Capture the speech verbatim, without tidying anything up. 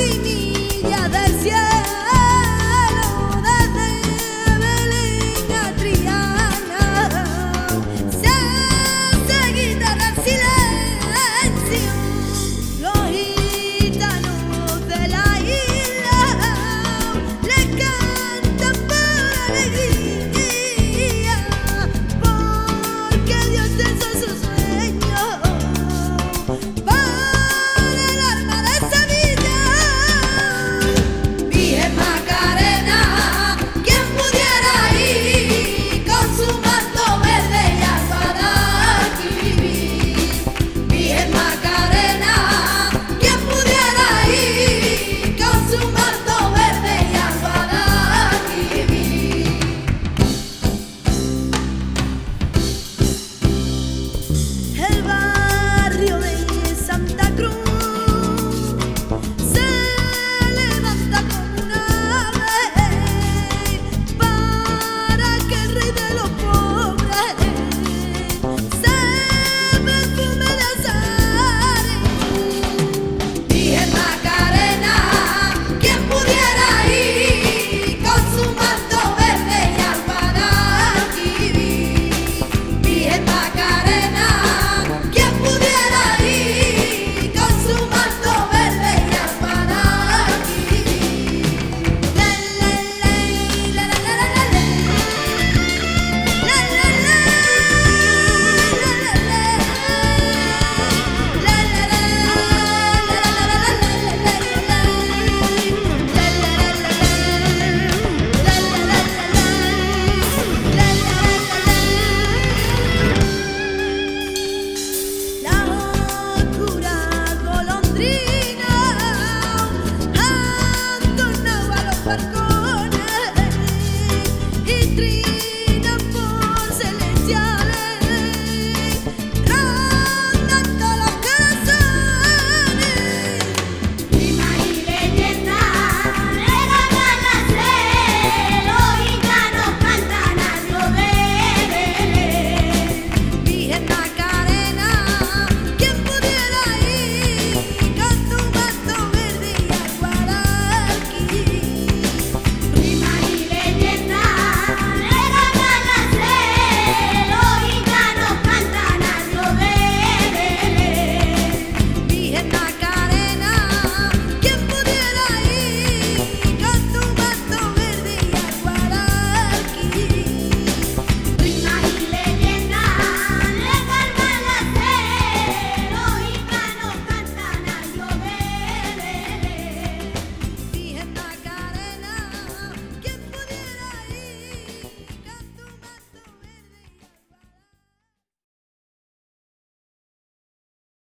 Niña del cielo, desde Belén a Triana, se hace guitarra en silencio. Los gitanos de la isla le cantan por alegría, porque Dios hizo su sueño para el alma de Sevilla. Virgen Macarena, quien pudiera ir con su manto verde y alfada aquí vivir. Virgen Macarena, quien pudiera ir con su manto verde y alfada aquí vivir. El barrio de Santa Cruz se levanta como un ave para que el rey de los pobres se perfume de azares. Virgen Macarena, quien pudiera ir con su manto verde y alfada aquí vivir. Virgen Macarena, quien pudiera ir con su manto verde y alfada aquí vivir. La la la la la la la la la la la la oscura golondrina han tornado a los barcos